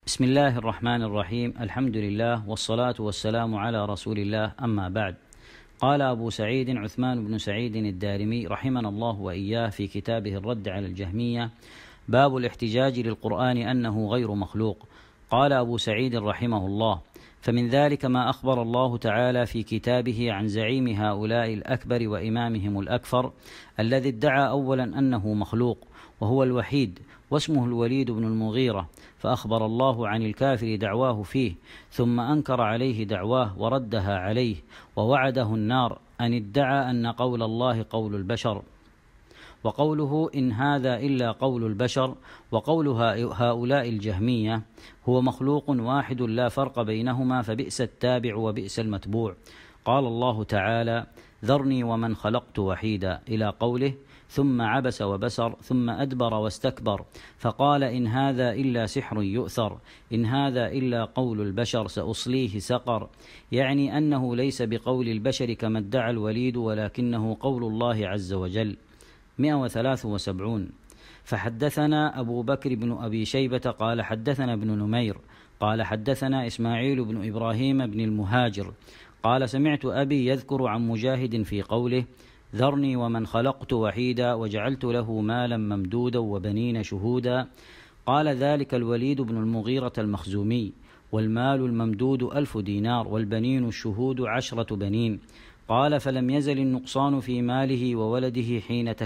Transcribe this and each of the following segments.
بسم الله الرحمن الرحيم. الحمد لله والصلاة والسلام على رسول الله، أما بعد. قال أبو سعيد عثمان بن سعيد الدارمي رحمنا الله وإياه في كتابه الرد على الجهمية: باب الاحتجاج للقرآن أنه غير مخلوق. قال أبو سعيد رحمه الله: فمن ذلك ما أخبر الله تعالى في كتابه عن زعيم هؤلاء الأكبر وإمامهم الأكفر الذي ادعى أولا أنه مخلوق، وهو الوحيد، واسمه الوليد بن المغيرة، فأخبر الله عن الكافر دعواه فيه، ثم أنكر عليه دعواه وردها عليه، ووعده النار أن ادعى أن قول الله قول البشر. وقوله إن هذا إلا قول البشر، وقول هؤلاء الجهمية هو مخلوق واحد لا فرق بينهما، فبئس التابع وبئس المتبوع. قال الله تعالى: ذرني ومن خلقت وحيدا، إلى قوله: ثم عبس وبسر ثم أدبر واستكبر، فقال إن هذا إلا سحر يؤثر، إن هذا إلا قول البشر سأصليه سقر، يعني أنه ليس بقول البشر كما ادعى الوليد، ولكنه قول الله عز وجل. 173. فحدثنا أبو بكر بن أبي شيبة قال حدثنا ابن نمير قال حدثنا إسماعيل بن إبراهيم بن المهاجر قال سمعت أبي يذكر عن مجاهد في قوله: ذرني ومن خلقت وحيدا وجعلت له مالا ممدودا وبنين شهودا. قال ذلك الوليد بن المغيرة المخزومي: والمال الممدود 1000 دينار، والبنين الشهود 10 بنين. قال: فلم يزل النقصان في ماله وولده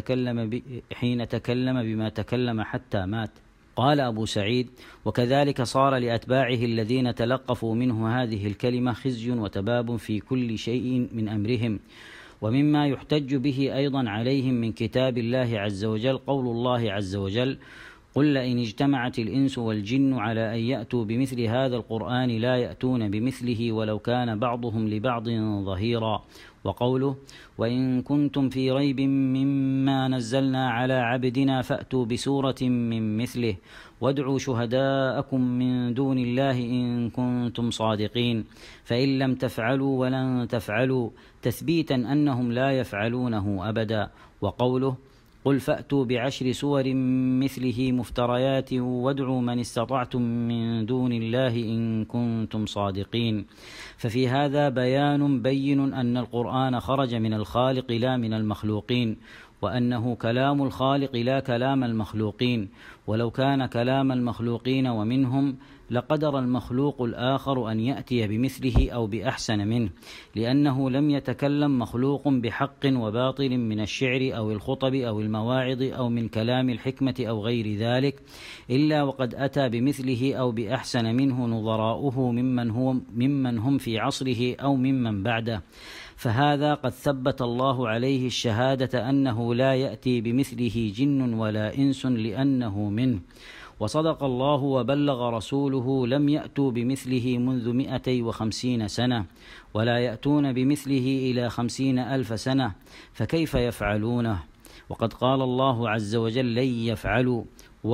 حين تكلم بما تكلم حتى مات. قال أبو سعيد: وكذلك صار لأتباعه الذين تلقفوا منه هذه الكلمة خزي وتباب في كل شيء من أمرهم. ومما يحتج به أيضا عليهم من كتاب الله عز وجل قول الله عز وجل: قل لئن اجتمعت الإنس والجن على أن يأتوا بمثل هذا القرآن لا يأتون بمثله ولو كان بعضهم لبعض ظهيرا. وقوله: وإن كنتم في ريب مما نزلنا على عبدنا فأتوا بسورة من مثله وادعوا شهداءكم من دون الله إن كنتم صادقين، فإن لم تفعلوا ولن تفعلوا، تثبيتا أنهم لا يفعلونه أبدا. وقوله: قل فأتوا ب10 سور مثله مفتريات وادعوا من استطعتم من دون الله إن كنتم صادقين. ففي هذا بيان بين أن القرآن خرج من الخالق لا من المخلوقين، وأنه كلام الخالق لا كلام المخلوقين، ولو كان كلام المخلوقين ومنهم لقدر المخلوق الآخر أن يأتي بمثله أو بأحسن منه، لأنه لم يتكلم مخلوق بحق وباطل من الشعر أو الخطب أو المواعظ أو من كلام الحكمة أو غير ذلك، إلا وقد أتى بمثله أو بأحسن منه نظراؤه ممن هم في عصره أو ممن بعده. فهذا قد ثبت الله عليه الشهادة أنه لا يأتي بمثله جن ولا إنس لأنه منه. وصدق الله وبلغ رسوله: لم يأتوا بمثله منذ 250 سنة، ولا يأتون بمثله إلى 50,000 سنة، فكيف يفعلونه؟ وقد قال الله عز وجل: لن يفعلوا،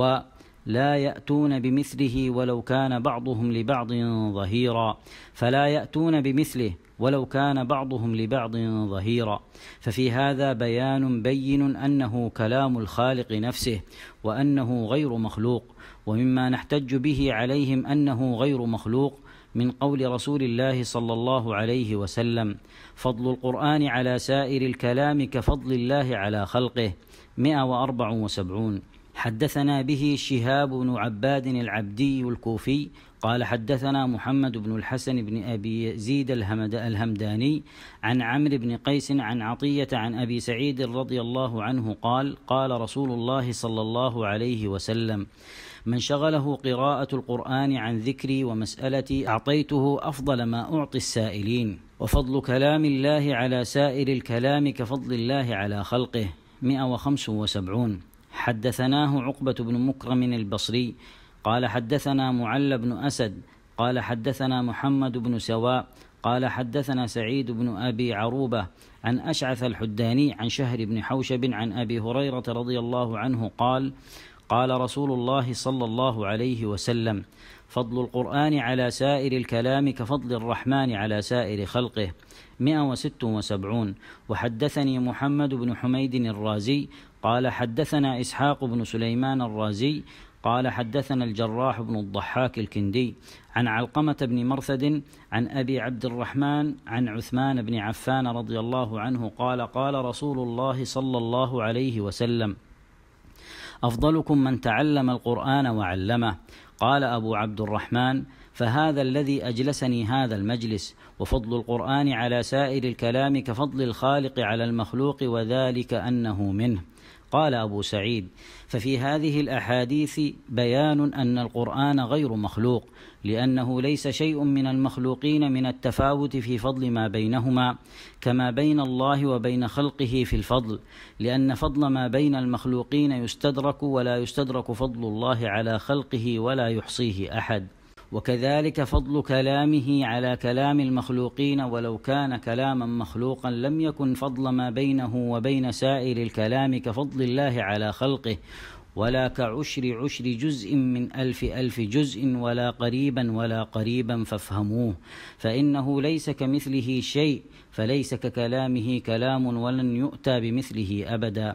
ولا يأتون بمثله ولو كان بعضهم لبعض ظهيرا، فلا يأتون بمثله ولو كان بعضهم لبعض ظهيرا. ففي هذا بيان بين أنه كلام الخالق نفسه، وأنه غير مخلوق. ومما نحتج به عليهم أنه غير مخلوق من قول رسول الله صلى الله عليه وسلم: فضل القرآن على سائر الكلام كفضل الله على خلقه. 174. حدثنا به شهاب بن عباد العبدي الكوفي قال حدثنا محمد بن الحسن بن أبي يزيد الهمداني عن عمرو بن قيس عن عطية عن أبي سعيد رضي الله عنه قال: قال رسول الله صلى الله عليه وسلم: من شغله قراءة القرآن عن ذكري ومسألتي أعطيته أفضل ما أعطي السائلين. وفضل كلام الله على سائر الكلام كفضل الله على خلقه. 175. حدثناه عقبة بن مكرم البصري قال حدثنا معل بن أسد قال حدثنا محمد بن سواء قال حدثنا سعيد بن أبي عروبة عن أشعث الحداني عن شهر بن حوشب عن أبي هريرة رضي الله عنه قال: قال رسول الله صلى الله عليه وسلم: فضل القرآن على سائر الكلام كفضل الرحمن على سائر خلقه. 176. وحدثني محمد بن حميد الرازي قال حدثنا إسحاق بن سليمان الرازي قال حدثنا الجراح بن الضحاك الكندي عن علقمة بن مرثد عن أبي عبد الرحمن عن عثمان بن عفان رضي الله عنه قال قال رسول الله صلى الله عليه وسلم: أفضلكم من تعلم القرآن وعلمه. قال أبو عبد الرحمن: فهذا الذي أجلسني هذا المجلس، وفضل القرآن على سائر الكلام كفضل الخالق على المخلوق، وذلك أنه منه. قال أبو سعيد: ففي هذه الأحاديث بيان أن القرآن غير مخلوق، لأنه ليس شيء من المخلوقين من التفاوت في فضل ما بينهما كما بين الله وبين خلقه في الفضل، لأن فضل ما بين المخلوقين يستدرك ولا يستدرك فضل الله على خلقه ولا يحصيه أحد. وكذلك فضل كلامه على كلام المخلوقين، ولو كان كلاما مخلوقا لم يكن فضل ما بينه وبين سائر الكلام كفضل الله على خلقه، ولا كعشر جزء من ألف جزء، ولا قريبا فافهموه، فإنه ليس كمثله شيء، فليس ككلامه كلام ولن يؤتى بمثله أبدا.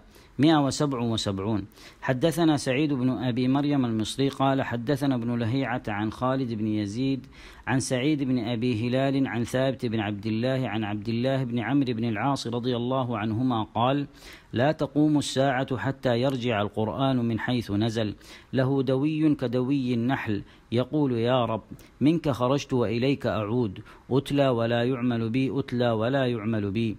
177. حدثنا سعيد بن أبي مريم المصري قال حدثنا ابن لهيعة عن خالد بن يزيد عن سعيد بن أبي هلال عن ثابت بن عبد الله عن عبد الله بن عمرو بن العاص رضي الله عنهما قال: لا تقوم الساعة حتى يرجع القرآن من حيث نزل، له دوي كدوي النحل، يقول: يا رب منك خرجت وإليك أعود، أتلى ولا يعمل بي، أتلى ولا يعمل بي.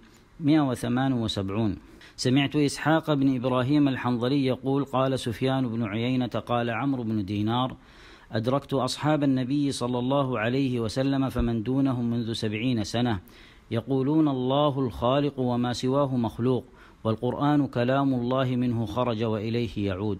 178. سمعت إسحاق بن إبراهيم الحنظلي يقول: قال سفيان بن عيينة قال عمرو بن دينار: أدركت أصحاب النبي صلى الله عليه وسلم فمن دونهم منذ 70 سنة يقولون الله الخالق وما سواه مخلوق، والقرآن كلام الله منه خرج وإليه يعود.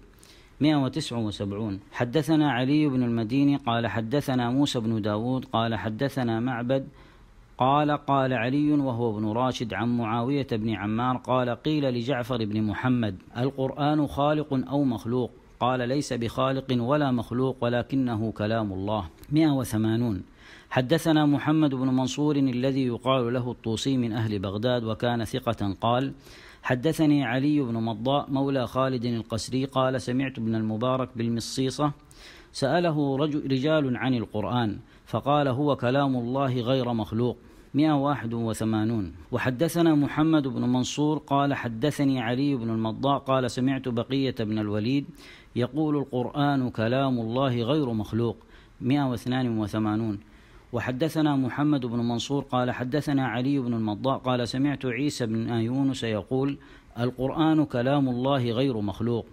179. حدثنا علي بن المديني قال حدثنا موسى بن داود قال حدثنا معبد قال علي وهو ابن راشد عن معاوية بن عمار قال: قيل لجعفر بن محمد: القرآن خالق أو مخلوق؟ قال: ليس بخالق ولا مخلوق، ولكنه كلام الله. 180. حدثنا محمد بن منصور الذي يقال له الطوسي من أهل بغداد وكان ثقة قال: حدثني علي بن مضاء مولى خالد القسري قال: سمعت ابن المبارك بالمصيصة سأله رجال عن القرآن فقال: هو كلام الله غير مخلوق. 181. وحدثنا محمد بن منصور قال حدثني علي بن المضاء قال: سمعت بقية بن الوليد يقول: القرآن كلام الله غير مخلوق. 182. وحدثنا محمد بن منصور قال حدثنا علي بن المضاء قال: سمعت عيسى بن يونس يقول: القرآن كلام الله غير مخلوق.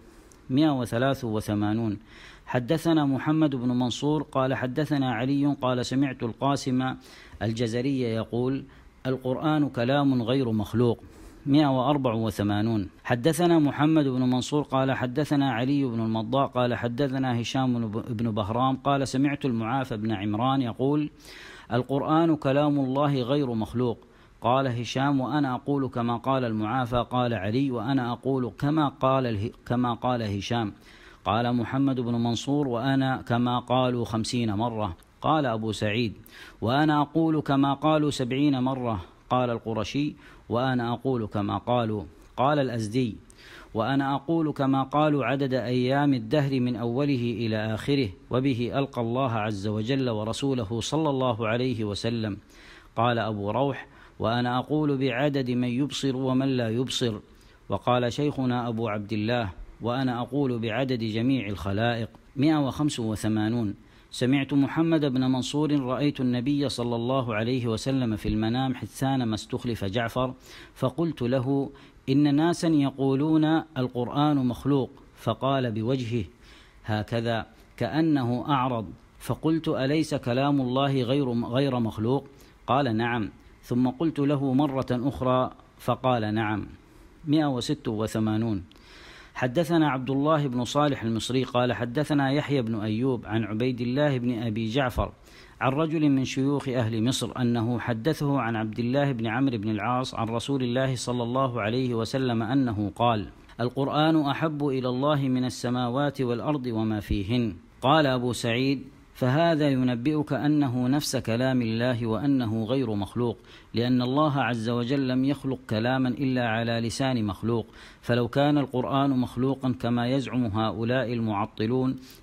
183. حدثنا محمد بن منصور قال حدثنا علي قال: سمعت القاسم الجزري يقول: القرآن كلام غير مخلوق. 184. حدثنا محمد بن منصور قال حدثنا علي بن المضاء قال حدثنا هشام بن بهرام قال: سمعت المعافى بن عمران يقول: القرآن كلام الله غير مخلوق. قال هشام: وأنا أقول كما قال المعافى. قال علي: وأنا أقول كما قال هشام. قال محمد بن منصور: وأنا كما قالوا 50 مرة. قال أبو سعيد: وأنا أقول كما قالوا 70 مرة. قال القرشي: وأنا أقول كما قالوا. قال الأزدي: وأنا أقول كما قالوا عدد أيام الدهر من أوله إلى آخره، وبه ألقى الله عز وجل ورسوله صلى الله عليه وسلم. قال أبو روح: وأنا أقول بعدد من يبصر ومن لا يبصر. وقال شيخنا أبو عبد الله: وأنا أقول بعدد جميع الخلائق. 185. سمعت محمد بن منصور: رأيت النبي صلى الله عليه وسلم في المنام حثان ما استخلف جعفر، فقلت له: إن ناسا يقولون القرآن مخلوق. فقال بوجهه هكذا كأنه أعرض، فقلت: أليس كلام الله غير مخلوق؟ قال: نعم. ثم قلت له مرة أخرى فقال: نعم. 186. حدثنا عبد الله بن صالح المصري قال حدثنا يحيى بن أيوب عن عبيد الله بن أبي جعفر عن رجل من شيوخ أهل مصر أنه حدثه عن عبد الله بن عمرو بن العاص عن رسول الله صلى الله عليه وسلم أنه قال: القرآن أحب إلى الله من السماوات والأرض وما فيهن. قال أبو سعيد: فهذا ينبئك أنه نفس كلام الله وأنه غير مخلوق، لأن الله عز وجل لم يخلق كلاما إلا على لسان مخلوق، فلو كان القرآن مخلوقا كما يزعم هؤلاء المعطلون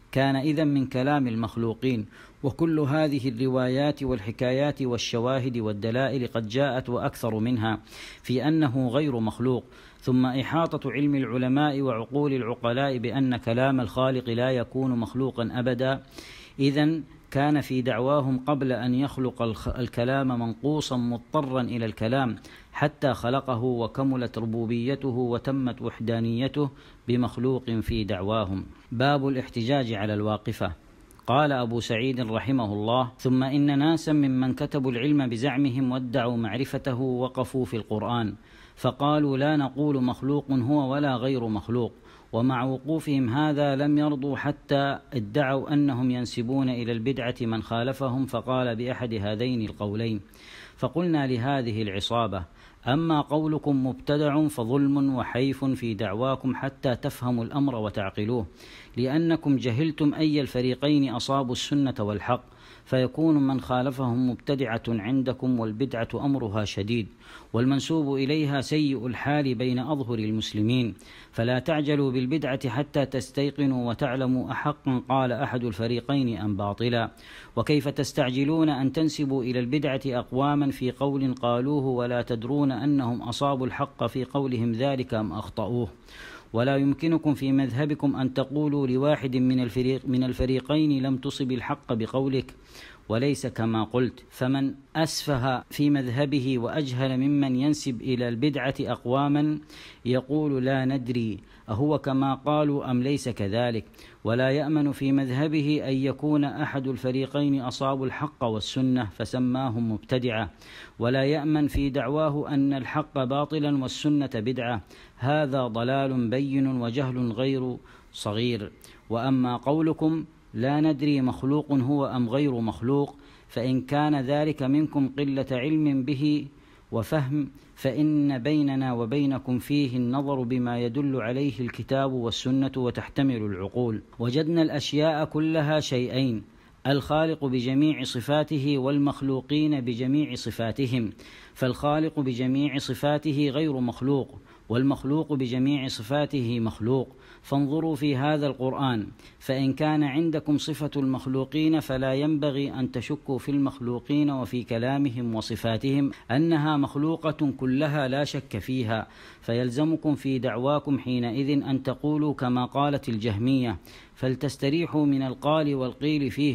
كان إذن من كلام المخلوقين. وكل هذه الروايات والحكايات والشواهد والدلائل قد جاءت وأكثر منها في أنه غير مخلوق. ثم إحاطة علم العلماء وعقول العقلاء بأن كلام الخالق لا يكون مخلوقا أبدا، إذن كان في دعواهم قبل أن يخلق الكلام منقوصا مضطرا إلى الكلام حتى خلقه، وكملت ربوبيته وتمت وحدانيته بمخلوق في دعواهم. باب الاحتجاج على الواقفة. قال أبو سعيد رحمه الله: ثم إن ناسا ممن كتبوا العلم بزعمهم وادعوا معرفته وقفوا في القرآن فقالوا لا نقول مخلوق هو ولا غير مخلوق، ومع وقوفهم هذا لم يرضوا حتى ادعوا أنهم ينسبون إلى البدعة من خالفهم، فقال بأحد هذين القولين. فقلنا لهذه العصابة: أما قولكم مبتدع فظلم وحيف في دعواكم حتى تفهموا الأمر وتعقلوه، لأنكم جهلتم أي الفريقين أصابوا السنة والحق، فيكون من خالفهم مبتدعة عندكم، والبدعة أمرها شديد، والمنسوب إليها سيء الحال بين أظهر المسلمين، فلا تعجلوا بالبدعة حتى تستيقنوا وتعلموا أحقا قال أحد الفريقين أم باطلا. وكيف تستعجلون أن تنسبوا إلى البدعة أقواما في قول قالوه ولا تدرون أنهم أصابوا الحق في قولهم ذلك أم أخطأوه؟ ولا يمكنكم في مذهبكم أن تقولوا لواحد من الفريقين لم تصب الحق بقولك، وليس كما قلت. فمن أسفه في مذهبه وأجهل ممن ينسب إلى البدعة أقواما يقول لا ندري أهو كما قالوا أم ليس كذلك، ولا يأمن في مذهبه أن يكون أحد الفريقين أصابوا الحق والسنة فسماهم مبتدعة، ولا يأمن في دعواه أن الحق باطلا والسنة بدعة، هذا ضلال بين وجهل غير صغير. وأما قولكم لا ندري مخلوق هو أم غير مخلوق، فإن كان ذلك منكم قلة علم به وفهم، فإن بيننا وبينكم فيه النظر بما يدل عليه الكتاب والسنة وتحتمل العقول. وجدنا الأشياء كلها شيئين: الخالق بجميع صفاته والمخلوقين بجميع صفاتهم، فالخالق بجميع صفاته غير مخلوق، والمخلوق بجميع صفاته مخلوق. فانظروا في هذا القرآن، فإن كان عندكم صفة المخلوقين فلا ينبغي أن تشكوا في المخلوقين وفي كلامهم وصفاتهم أنها مخلوقة كلها لا شك فيها، فيلزمكم في دعواكم حينئذ أن تقولوا كما قالت الجهمية، فلتستريحوا من القال والقيل فيه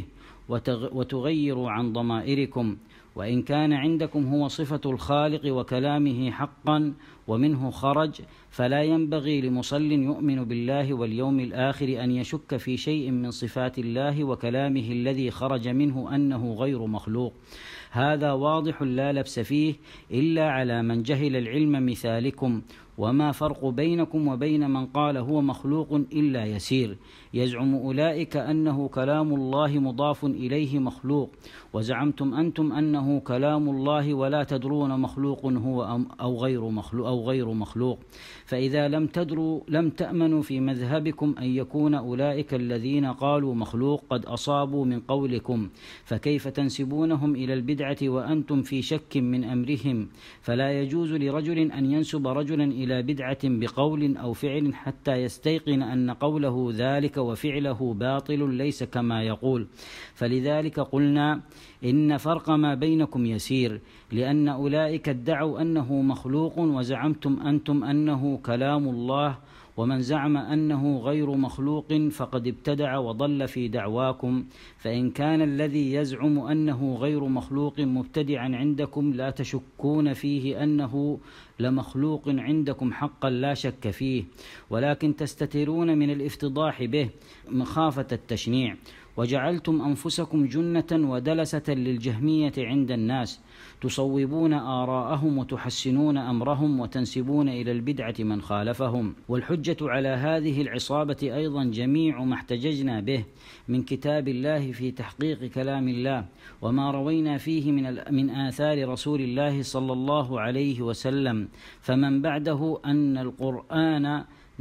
وتغيروا عن ضمائركم. وإن كان عندكم هو صفة الخالق وكلامه حقا ومنه خرج، فلا ينبغي لمصل يؤمن بالله واليوم الآخر أن يشك في شيء من صفات الله وكلامه الذي خرج منه أنه غير مخلوق. هذا واضح لا لبس فيه إلا على من جهل العلم مثالكم. وما فرق بينكم وبين من قال هو مخلوق إلا يسير. يزعم أولئك أنه كلام الله مضاف إليه مخلوق، وزعمتم أنتم أنه كلام الله ولا تدرون مخلوق هو أو غير مخلوق. فإذا لم تدروا لم تأمنوا في مذهبكم أن يكون أولئك الذين قالوا مخلوق قد أصابوا من قولكم، فكيف تنسبونهم إلى البدعة وأنتم في شك من أمرهم؟ فلا يجوز لرجل أن ينسب رجلا إلى بدعة بقول أو فعل حتى يستيقن أن قوله ذلك وفعله باطل ليس كما يقول. فلذلك قلنا إن فرق ما بينكم يسير، لأن أولئك ادعوا أنه مخلوق وزعمتم أنتم أنه كلام الله، ومن زعم أنه غير مخلوق فقد ابتدع وضل في دعواكم. فإن كان الذي يزعم أنه غير مخلوق مبتدعا عندكم لا تشكون فيه أنه لمخلوق عندكم حقا لا شك فيه، ولكن تستترون من الافتضاح به مخافة التشنيع، وجعلتم أنفسكم جنة ودلسة للجهمية عند الناس، تصوبون آراءهم وتحسنون أمرهم وتنسبون إلى البدعة من خالفهم. والحجة على هذه العصابة أيضا جميع ما احتججنا به من كتاب الله في تحقيق كلام الله، وما روينا فيه من آثار رسول الله صلى الله عليه وسلم، فمن بعده أن القرآن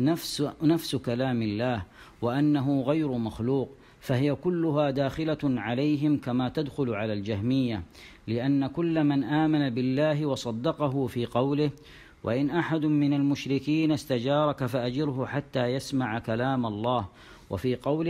نفس كلام الله وأنه غير مخلوق، فهي كلها داخلة عليهم كما تدخل على الجهمية، لأن كل من آمن بالله وصدقه في قوله: وإن أحد من المشركين استجارك فأجره حتى يسمع كلام الله، وفي قوله: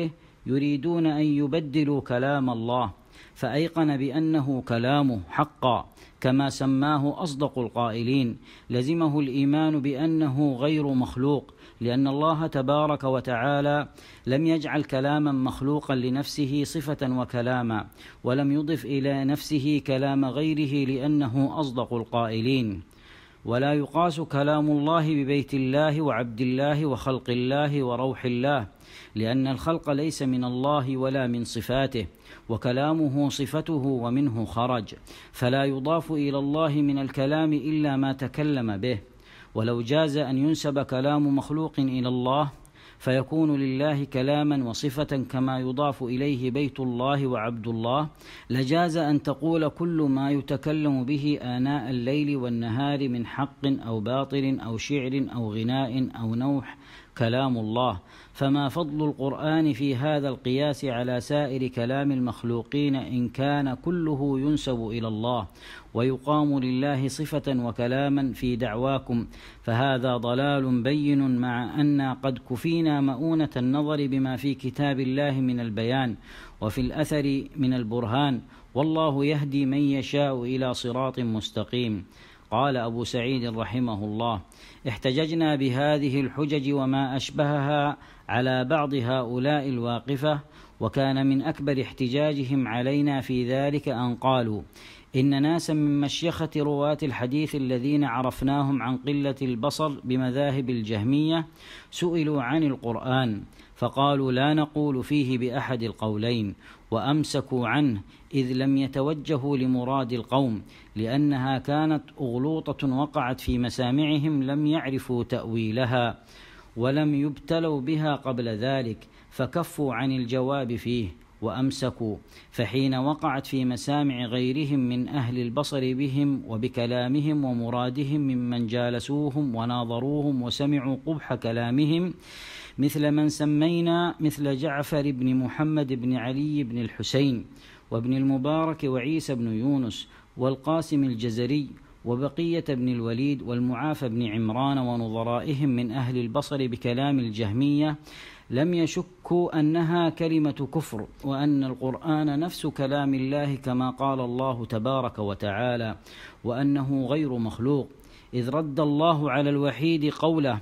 يريدون أن يبدلوا كلام الله، فأيقن بأنه كلامه حقا كما سماه أصدق القائلين. لزمه الإيمان بأنه غير مخلوق، لأن الله تبارك وتعالى لم يجعل كلاما مخلوقا لنفسه صفة وكلاما، ولم يضف إلى نفسه كلام غيره لأنه أصدق القائلين. ولا يقاس كلام الله ببيت الله وعبد الله وخلق الله وروح الله، لأن الخلق ليس من الله ولا من صفاته، وكلامه صفته ومنه خرج، فلا يضاف إلى الله من الكلام إلا ما تكلم به. ولو جاز أن ينسب كلام مخلوق إلى الله فيكون لله كلاما وصفة كما يضاف إليه بيت الله وعبد الله، لجاز أن تقول كل ما يتكلم به آناء الليل والنهار من حق أو باطل أو شعر أو غناء أو نوح كلام الله. فما فضل القرآن في هذا القياس على سائر كلام المخلوقين إن كان كله ينسب إلى الله ويقام لله صفة وكلاما في دعواكم؟ فهذا ضلال بين، مع أن قد كفينا مؤونة النظر بما في كتاب الله من البيان وفي الأثر من البرهان، والله يهدي من يشاء إلى صراط مستقيم. قال أبو سعيد رحمه الله: احتججنا بهذه الحجج وما أشبهها على بعض هؤلاء الواقفة، وكان من أكبر احتجاجهم علينا في ذلك أن قالوا إن ناسا من مشيخة رواة الحديث الذين عرفناهم عن قلة البصر بمذاهب الجهمية سئلوا عن القرآن فقالوا لا نقول فيه بأحد القولين، وأمسكوا عنه إذ لم يتوجهوا لمراد القوم، لأنها كانت أغلوطة وقعت في مسامعهم لم يعرفوا تأويلها ولم يبتلوا بها قبل ذلك، فكفوا عن الجواب فيه وأمسكوا. فحين وقعت في مسامع غيرهم من أهل البصر بهم وبكلامهم ومرادهم ممن جالسوهم وناظروهم وسمعوا قبح كلامهم، مثل من سمينا مثل جعفر بن محمد بن علي بن الحسين وابن المبارك وعيسى بن يونس والقاسم الجزري وبقية بن الوليد والمعافى بن عمران ونظرائهم من أهل البصر بكلام الجهمية، لم يشكوا أنها كلمة كفر، وأن القرآن نفس كلام الله كما قال الله تبارك وتعالى، وأنه غير مخلوق، إذ رد الله على الوحيد قوله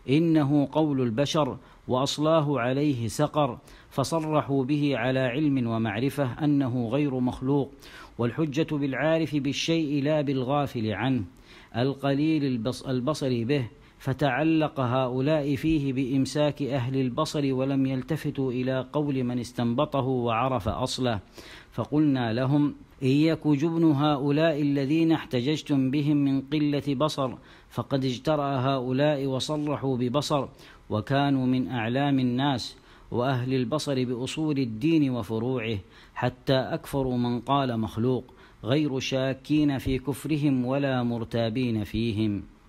إنه قول البشر وأصلاه عليه سقر، فصرحوا به على علم ومعرفة أنه غير مخلوق. والحجة بالعارف بالشيء لا بالغافل عنه القليل البصر به، فتعلق هؤلاء فيه بإمساك أهل البصر ولم يلتفتوا إلى قول من استنبطه وعرف أصله. فقلنا لهم إن يك جبن هؤلاء الذين احتججتم بهم من قلة بصر فقد اجترأ هؤلاء وصرحوا ببصر، وكانوا من أعلام الناس وأهل البصر بأصول الدين وفروعه، حتى أكفروا من قال مخلوق، غير شاكين في كفرهم ولا مرتابين فيهم.